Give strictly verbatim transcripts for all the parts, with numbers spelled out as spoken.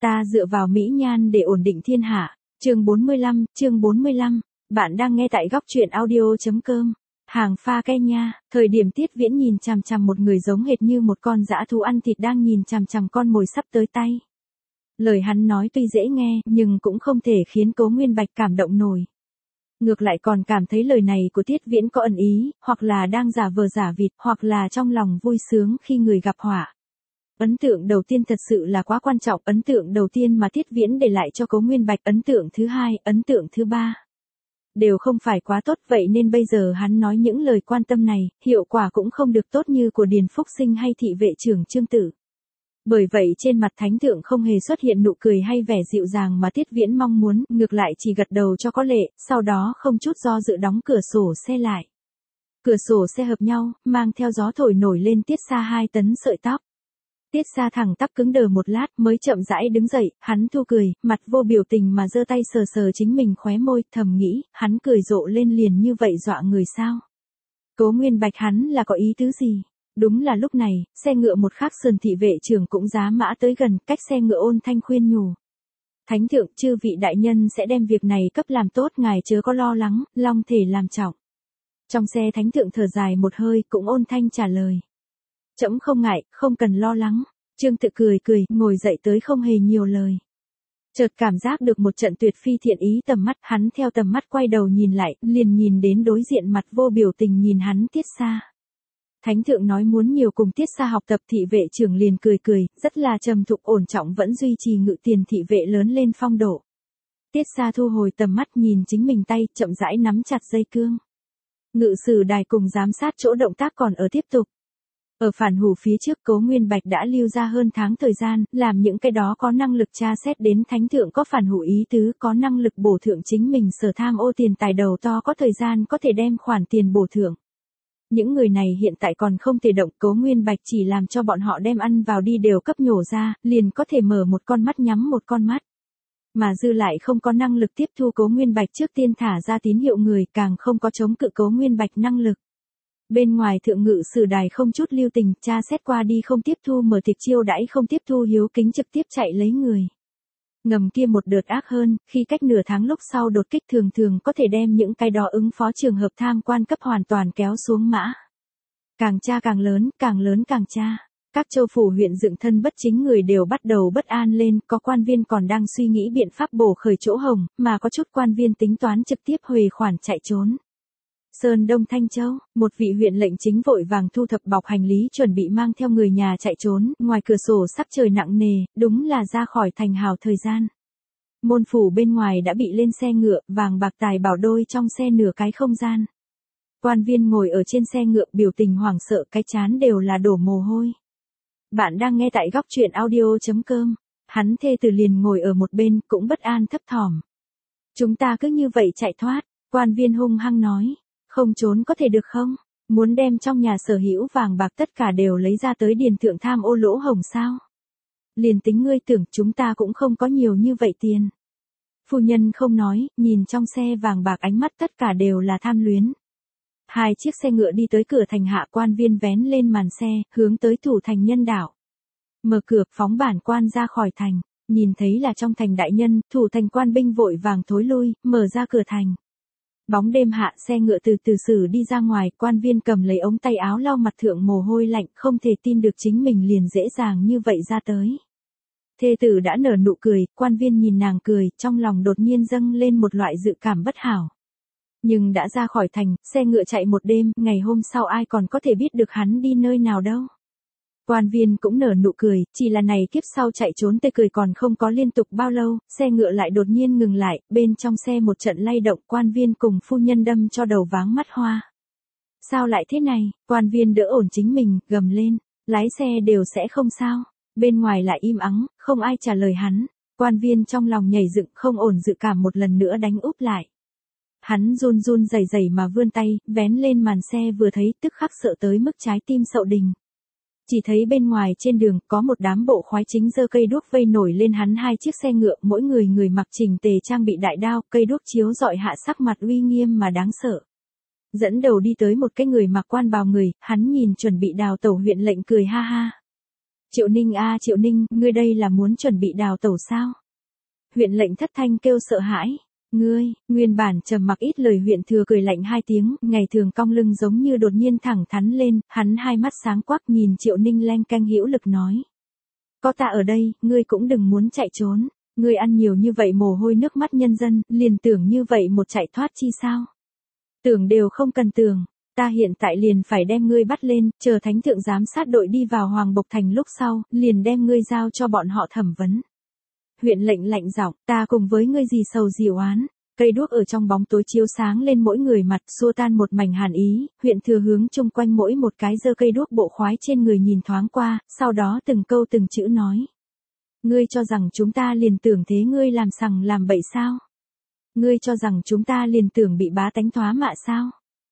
Ta dựa vào mỹ nhan để ổn định thiên hạ. Chương bốn mươi lăm, chương bốn mươi lăm. Bạn đang nghe tại góc truyện audio chấm com. Hàng pha Kenya, thời điểm Tiết Viễn nhìn chằm chằm một người giống hệt như một con dã thú ăn thịt đang nhìn chằm chằm con mồi sắp tới tay. Lời hắn nói tuy dễ nghe, nhưng cũng không thể khiến Cố Nguyên Bạch cảm động nổi. Ngược lại còn cảm thấy lời này của Tiết Viễn có ẩn ý, hoặc là đang giả vờ giả vịt, hoặc là trong lòng vui sướng khi người gặp họa. Ấn tượng đầu tiên thật sự là quá quan trọng, ấn tượng đầu tiên mà Tiết Viễn để lại cho Cố Nguyên Bạch, ấn tượng thứ hai, ấn tượng thứ ba đều không phải quá tốt, vậy nên bây giờ hắn nói những lời quan tâm này, hiệu quả cũng không được tốt như của Điền Phúc Sinh hay thị vệ trưởng Trương Tử. Bởi vậy trên mặt thánh thượng không hề xuất hiện nụ cười hay vẻ dịu dàng mà Tiết Viễn mong muốn, ngược lại chỉ gật đầu cho có lệ, sau đó không chút do dự đóng cửa sổ xe lại. Cửa sổ xe hợp nhau, mang theo gió thổi nổi lên Tiết Sa hai tấn sợi tóc. Tiết Sa thẳng tắp cứng đờ một lát mới chậm rãi đứng dậy, hắn thu cười, mặt vô biểu tình mà giơ tay sờ sờ chính mình khóe môi, thầm nghĩ, hắn cười rộ lên liền như vậy dọa người sao? Cố Nguyên Bạch hắn là có ý tứ gì? Đúng là lúc này, xe ngựa một khắc sườn thị vệ trưởng cũng giá mã tới gần, cách xe ngựa ôn thanh khuyên nhủ. Thánh thượng, chư vị đại nhân sẽ đem việc này cấp làm tốt, ngài chớ có lo lắng, long thể làm trọng. Trong xe thánh thượng thở dài một hơi, cũng ôn thanh trả lời. Trẫm không ngại, không cần lo lắng. Trương Tự cười cười, ngồi dậy tới không hề nhiều lời. Chợt cảm giác được một trận tuyệt phi thiện ý tầm mắt, hắn theo tầm mắt quay đầu nhìn lại, liền nhìn đến đối diện mặt vô biểu tình nhìn hắn Tiết Sa. Thánh thượng nói muốn nhiều cùng Tiết Sa học tập, thị vệ trưởng liền cười cười, rất là trầm thục ổn trọng vẫn duy trì ngự tiền thị vệ lớn lên phong độ. Tiết Sa thu hồi tầm mắt nhìn chính mình tay, chậm rãi nắm chặt dây cương. Ngự sử đài cùng giám sát chỗ động tác còn ở tiếp tục. Ở phản hủ phía trước Cố Nguyên Bạch đã lưu ra hơn tháng thời gian, làm những cái đó có năng lực tra xét đến thánh thượng có phản hủ ý tứ, có năng lực bổ thượng chính mình sở tham ô tiền tài đầu to, có thời gian có thể đem khoản tiền bổ thượng. Những người này hiện tại còn không thể động, Cố Nguyên Bạch chỉ làm cho bọn họ đem ăn vào đi đều cấp nhổ ra, liền có thể mở một con mắt nhắm một con mắt. Mà dư lại không có năng lực tiếp thu Cố Nguyên Bạch trước tiên thả ra tín hiệu người, càng không có chống cự Cố Nguyên Bạch năng lực. Bên ngoài thượng ngự sử đài không chút lưu tình, tra xét qua đi không tiếp thu mở tiệc chiêu đãi, không tiếp thu hiếu kính trực tiếp chạy lấy người. Ngầm kia một đợt ác hơn, khi cách nửa tháng lúc sau đột kích thường thường có thể đem những cái đó ứng phó trường hợp tham quan cấp hoàn toàn kéo xuống mã. Càng tra càng lớn, càng lớn càng tra. Các châu phủ huyện dựng thân bất chính người đều bắt đầu bất an lên, có quan viên còn đang suy nghĩ biện pháp bổ khởi chỗ hồng, mà có chút quan viên tính toán trực tiếp huề khoản chạy trốn. Sơn Đông Thanh Châu, một vị huyện lệnh chính vội vàng thu thập bọc hành lý chuẩn bị mang theo người nhà chạy trốn, ngoài cửa sổ sắc trời nặng nề, đúng là ra khỏi thành hào thời gian. Môn phủ bên ngoài đã bị lên xe ngựa, vàng bạc tài bảo đôi trong xe nửa cái không gian. Quan viên ngồi ở trên xe ngựa biểu tình hoảng sợ, cái chán đều là đổ mồ hôi. Bạn đang nghe tại góc truyện audio chấm com, hắn thê tử liền ngồi ở một bên cũng bất an thấp thỏm. Chúng ta cứ như vậy chạy thoát, quan viên hung hăng nói. Không trốn có thể được không? Muốn đem trong nhà sở hữu vàng bạc tất cả đều lấy ra tới điền thượng tham ô lỗ hổng sao? Liền tính ngươi tưởng chúng ta cũng không có nhiều như vậy tiền. Phu nhân không nói, nhìn trong xe vàng bạc ánh mắt tất cả đều là tham luyến. Hai chiếc xe ngựa đi tới cửa thành, hạ quan viên vén lên màn xe, hướng tới thủ thành Nhân Đạo. Mở cửa, phóng bản quan ra khỏi thành, nhìn thấy là trong thành đại nhân, thủ thành quan binh vội vàng thối lui, mở ra cửa thành. Bóng đêm hạ, xe ngựa từ từ xử đi ra ngoài, quan viên cầm lấy ống tay áo lau mặt thượng mồ hôi lạnh, không thể tin được chính mình liền dễ dàng như vậy ra tới. Thê tử đã nở nụ cười, quan viên nhìn nàng cười, trong lòng đột nhiên dâng lên một loại dự cảm bất hảo. Nhưng đã ra khỏi thành, xe ngựa chạy một đêm, ngày hôm sau ai còn có thể biết được hắn đi nơi nào đâu. Quan viên cũng nở nụ cười, chỉ là này kiếp sau chạy trốn tê cười còn không có liên tục bao lâu, xe ngựa lại đột nhiên ngừng lại, bên trong xe một trận lay động, quan viên cùng phu nhân đâm cho đầu váng mắt hoa. Sao lại thế này, quan viên đỡ ổn chính mình, gầm lên, lái xe đều sẽ không sao, bên ngoài lại im ắng, không ai trả lời hắn, quan viên trong lòng nhảy dựng không ổn dự cảm một lần nữa đánh úp lại. Hắn run run rẩy rẩy mà vươn tay, vén lên màn xe vừa thấy tức khắc sợ tới mức trái tim sậu đình. Chỉ thấy bên ngoài trên đường có một đám bộ khoái chính giơ cây đuốc vây nổi lên hắn hai chiếc xe ngựa, mỗi người người mặc chỉnh tề trang bị đại đao, cây đuốc chiếu rọi hạ sắc mặt uy nghiêm mà đáng sợ. Dẫn đầu đi tới một cái người mặc quan bào người, hắn nhìn chuẩn bị đào tẩu huyện lệnh cười ha ha. Triệu Ninh a Triệu Ninh, ngươi đây là muốn chuẩn bị đào tẩu sao? Huyện lệnh thất thanh kêu sợ hãi. Ngươi, nguyên bản trầm mặc ít lời huyện thừa cười lạnh hai tiếng, ngày thường cong lưng giống như đột nhiên thẳng thắn lên, hắn hai mắt sáng quắc nhìn Triệu Ninh leng keng hữu lực nói. Có ta ở đây, ngươi cũng đừng muốn chạy trốn, ngươi ăn nhiều như vậy mồ hôi nước mắt nhân dân, liền tưởng như vậy một chạy thoát chi sao? Tưởng đều không cần tưởng, ta hiện tại liền phải đem ngươi bắt lên, chờ thánh thượng giám sát đội đi vào Hoàng Bộc Thành lúc sau, liền đem ngươi giao cho bọn họ thẩm vấn. Huyện lệnh lạnh giọng, ta cùng với ngươi gì sầu gì oán. Cây đuốc ở trong bóng tối chiếu sáng lên mỗi người mặt, xua tan một mảnh hàn ý, huyện thừa hướng chung quanh mỗi một cái giơ cây đuốc bộ khoái trên người nhìn thoáng qua, sau đó từng câu từng chữ nói. Ngươi cho rằng chúng ta liền tưởng thế ngươi làm sằng làm bậy sao? Ngươi cho rằng chúng ta liền tưởng bị bá tánh thoá mạ sao?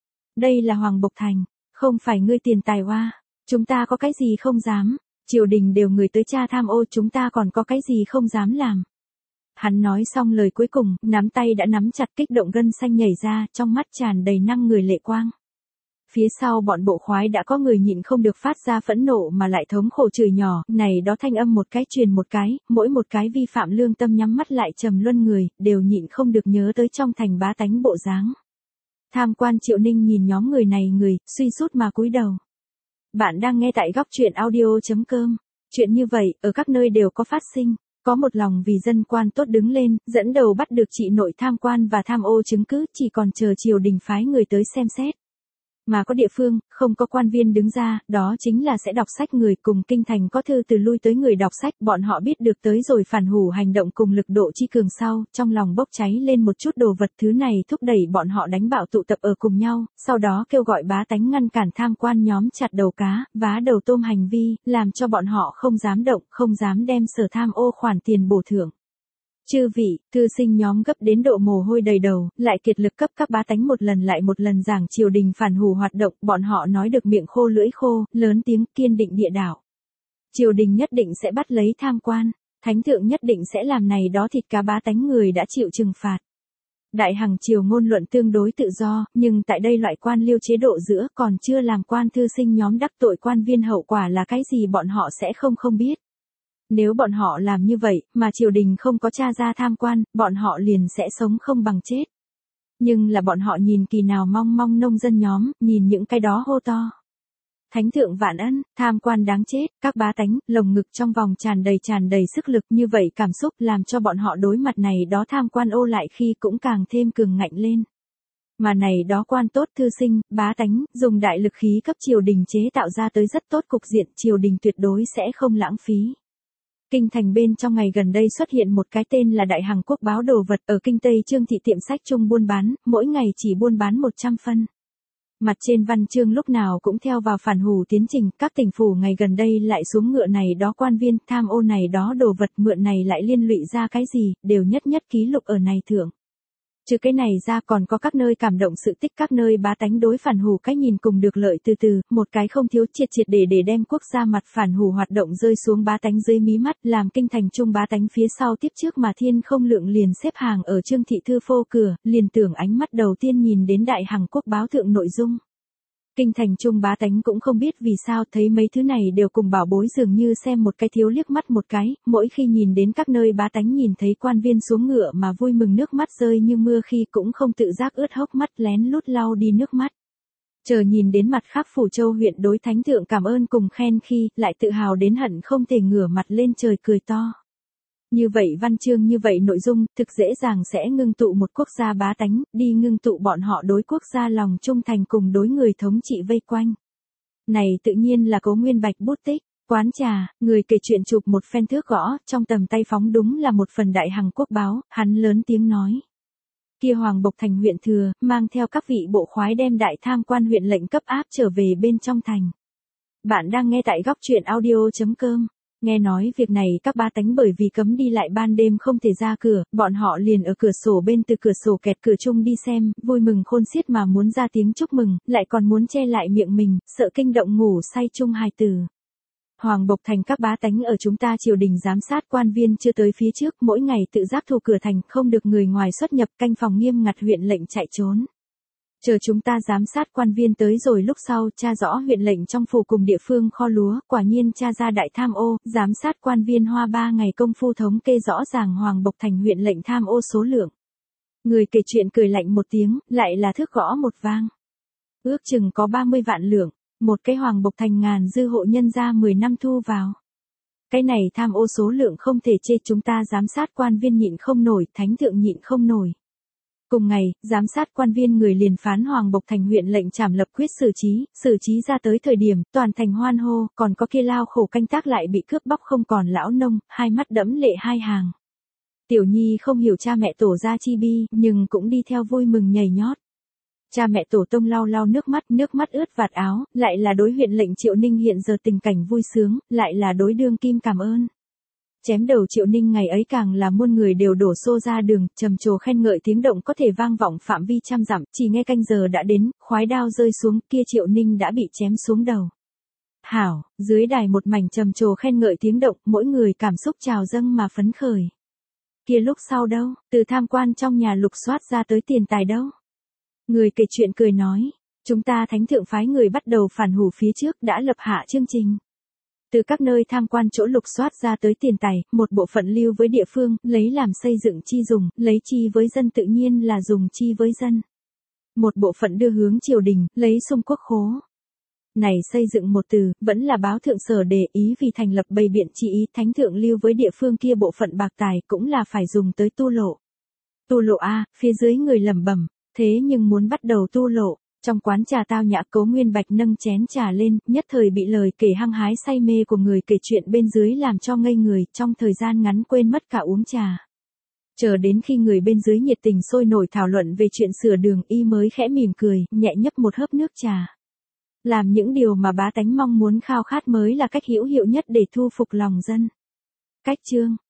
Đây là Hoàng Bộc Thành, không phải ngươi tiền tài hoa, chúng ta có cái gì không dám, triều đình đều người tới tra tham ô chúng ta còn có cái gì không dám làm. Hắn nói xong lời cuối cùng, nắm tay đã nắm chặt kích động gân xanh nhảy ra, trong mắt tràn đầy năng người lệ quang. Phía sau bọn bộ khoái đã có người nhịn không được phát ra phẫn nộ mà lại thống khổ chửi nhỏ, này đó thanh âm một cái truyền một cái, mỗi một cái vi phạm lương tâm nhắm mắt lại trầm luân người, đều nhịn không được nhớ tới trong thành bá tánh bộ dáng. Tham quan Triệu Ninh nhìn nhóm người này người, suy sút mà cúi đầu. Bạn đang nghe tại góc truyện audio chấm com. Chuyện như vậy, ở các nơi đều có phát sinh. Có một lòng vì dân quan tốt đứng lên, dẫn đầu bắt được trị nội tham quan và tham ô chứng cứ, chỉ còn chờ triều đình phái người tới xem xét. Mà có địa phương, không có quan viên đứng ra, đó chính là sẽ đọc sách người cùng kinh thành có thư từ lui tới người đọc sách, bọn họ biết được tới rồi phản hủ hành động cùng lực độ chi cường sau, trong lòng bốc cháy lên một chút đồ vật thứ này thúc đẩy bọn họ đánh bạo tụ tập ở cùng nhau, sau đó kêu gọi bá tánh ngăn cản tham quan nhóm chặt đầu cá, vá đầu tôm hành vi, làm cho bọn họ không dám động, không dám đem sở tham ô khoản tiền bổ thưởng. Chư vị, thư sinh nhóm gấp đến độ mồ hôi đầy đầu, lại kiệt lực cấp các bá tánh một lần lại một lần giảng triều đình phản hủ hoạt động, bọn họ nói được miệng khô lưỡi khô, lớn tiếng kiên định địa đạo. Triều đình nhất định sẽ bắt lấy tham quan, thánh thượng nhất định sẽ làm này đó thịt cá bá tánh người đã chịu trừng phạt. Đại hằng triều ngôn luận tương đối tự do, nhưng tại đây loại quan liêu chế độ giữa còn chưa làm quan thư sinh nhóm đắc tội quan viên hậu quả là cái gì bọn họ sẽ không không biết. Nếu bọn họ làm như vậy, mà triều đình không có tra ra tham quan, bọn họ liền sẽ sống không bằng chết. Nhưng là bọn họ nhìn kỳ nào mong mong nông dân nhóm, nhìn những cái đó hô to. Thánh thượng vạn ân, tham quan đáng chết, các bá tánh, lồng ngực trong vòng tràn đầy tràn đầy sức lực như vậy cảm xúc làm cho bọn họ đối mặt này đó tham quan ô lại khi cũng càng thêm cường ngạnh lên. Mà này đó quan tốt thư sinh, bá tánh, dùng đại lực khí cấp triều đình chế tạo ra tới rất tốt cục diện, triều đình tuyệt đối sẽ không lãng phí. Kinh thành bên trong ngày gần đây xuất hiện một cái tên là Đại Hằng Quốc báo đồ vật ở kinh Tây Trương thị tiệm sách chung buôn bán, mỗi ngày chỉ buôn bán một trăm phân. Mặt trên văn chương lúc nào cũng theo vào phản hủ tiến trình, các tỉnh phủ ngày gần đây lại xuống ngựa này đó quan viên, tham ô này đó đồ vật mượn này lại liên lụy ra cái gì, đều nhất nhất ký lục ở này thượng. Trừ cái này ra còn có các nơi cảm động sự tích các nơi bá tánh đối phản hủ cách nhìn cùng được lợi từ từ, một cái không thiếu triệt triệt để để đem quốc gia mặt phản hủ hoạt động rơi xuống bá tánh dưới mí mắt, làm kinh thành trung bá tánh phía sau tiếp trước mà thiên không lượng liền xếp hàng ở Trương thị thư phô cửa, liền tưởng ánh mắt đầu tiên nhìn đến Đại Hằng Quốc báo thượng nội dung. Kinh thành trung bá tánh cũng không biết vì sao thấy mấy thứ này đều cùng bảo bối dường như xem một cái thiếu liếc mắt một cái, mỗi khi nhìn đến các nơi bá tánh nhìn thấy quan viên xuống ngựa mà vui mừng nước mắt rơi như mưa khi cũng không tự giác ướt hốc mắt lén lút lau đi nước mắt. Chờ nhìn đến mặt khác Phủ Châu huyện đối thánh thượng cảm ơn cùng khen khi lại tự hào đến hận không thể ngửa mặt lên trời cười to. Như vậy văn chương như vậy nội dung, thực dễ dàng sẽ ngưng tụ một quốc gia bá tánh, đi ngưng tụ bọn họ đối quốc gia lòng trung thành cùng đối người thống trị vây quanh. Này tự nhiên là Cố Nguyên Bạch bút tích, quán trà, người kể chuyện chụp một phen thước gõ, trong tầm tay phóng đúng là một phần Đại Hằng Quốc báo, hắn lớn tiếng nói. Kia Hoàng Bộc Thành huyện thừa, mang theo các vị bộ khoái đem đại tham quan huyện lệnh cấp áp trở về bên trong thành. Bạn đang nghe tại góc truyện audio chấm com. Nghe nói việc này các bá tánh bởi vì cấm đi lại ban đêm không thể ra cửa, bọn họ liền ở cửa sổ bên từ cửa sổ kẹt cửa chung đi xem, vui mừng khôn xiết mà muốn ra tiếng chúc mừng, lại còn muốn che lại miệng mình, sợ kinh động ngủ say chung hài tử. Hoàng Bộc Thành các bá tánh ở chúng ta triều đình giám sát quan viên chưa tới phía trước, mỗi ngày tự giác thu cửa thành, không được người ngoài xuất nhập, canh phòng nghiêm ngặt huyện lệnh chạy trốn. Chờ chúng ta giám sát quan viên tới rồi lúc sau tra rõ huyện lệnh trong phủ cùng địa phương kho lúa, quả nhiên tra ra đại tham ô, giám sát quan viên hoa ba ngày công phu thống kê rõ ràng Hoàng Bộc Thành huyện lệnh tham ô số lượng. Người kể chuyện cười lạnh một tiếng, lại là thước gõ một vang. Ước chừng có ba mươi vạn lượng, một cái Hoàng Bộc Thành ngàn dư hộ nhân ra mười năm thu vào. Cái này tham ô số lượng không thể chê, chúng ta giám sát quan viên nhịn không nổi, thánh thượng nhịn không nổi. Cùng ngày, giám sát quan viên người liền phán Hoàng Bộc Thành huyện lệnh trảm lập quyết xử trí, xử trí ra tới thời điểm, toàn thành hoan hô, còn có kia lao khổ canh tác lại bị cướp bóc không còn lão nông, hai mắt đẫm lệ hai hàng. Tiểu Nhi không hiểu cha mẹ tổ ra chi bi, nhưng cũng đi theo vui mừng nhảy nhót. Cha mẹ tổ tông lau lau nước mắt, nước mắt ướt vạt áo, lại là đối huyện lệnh Triệu Ninh hiện giờ tình cảnh vui sướng, lại là đối đương kim cảm ơn. Chém đầu Triệu Ninh ngày ấy càng là muôn người đều đổ xô ra đường, trầm trồ khen ngợi tiếng động có thể vang vọng phạm vi trăm dặm, chỉ nghe canh giờ đã đến, khoái đao rơi xuống, kia Triệu Ninh đã bị chém xuống đầu. Hảo, dưới đài một mảnh trầm trồ khen ngợi tiếng động, mỗi người cảm xúc trào dâng mà phấn khởi. Kia lúc sau đâu, từ tham quan trong nhà lục soát ra tới tiền tài đâu. Người kể chuyện cười nói, chúng ta thánh thượng phái người bắt đầu phản hủ phía trước đã lập hạ chương trình. Từ các nơi tham quan chỗ lục soát ra tới tiền tài, một bộ phận lưu với địa phương, lấy làm xây dựng chi dùng, lấy chi với dân tự nhiên là dùng chi với dân. Một bộ phận đưa hướng triều đình, lấy sung quốc khố. Này xây dựng một từ, vẫn là báo thượng sở để ý vì thành lập bày biện chỉ ý, thánh thượng lưu với địa phương kia bộ phận bạc tài cũng là phải dùng tới tu lộ. Tu lộ A, phía dưới người lẩm bẩm, thế nhưng muốn bắt đầu tu lộ. Trong quán trà tao nhã Cố Nguyên Bạch nâng chén trà lên, nhất thời bị lời kể hăng hái say mê của người kể chuyện bên dưới làm cho ngây người, trong thời gian ngắn quên mất cả uống trà. Chờ đến khi người bên dưới nhiệt tình sôi nổi thảo luận về chuyện sửa đường, y mới khẽ mỉm cười, nhẹ nhấp một hớp nước trà. Làm những điều mà bá tánh mong muốn khao khát mới là cách hữu hiệu nhất để thu phục lòng dân. Cách chương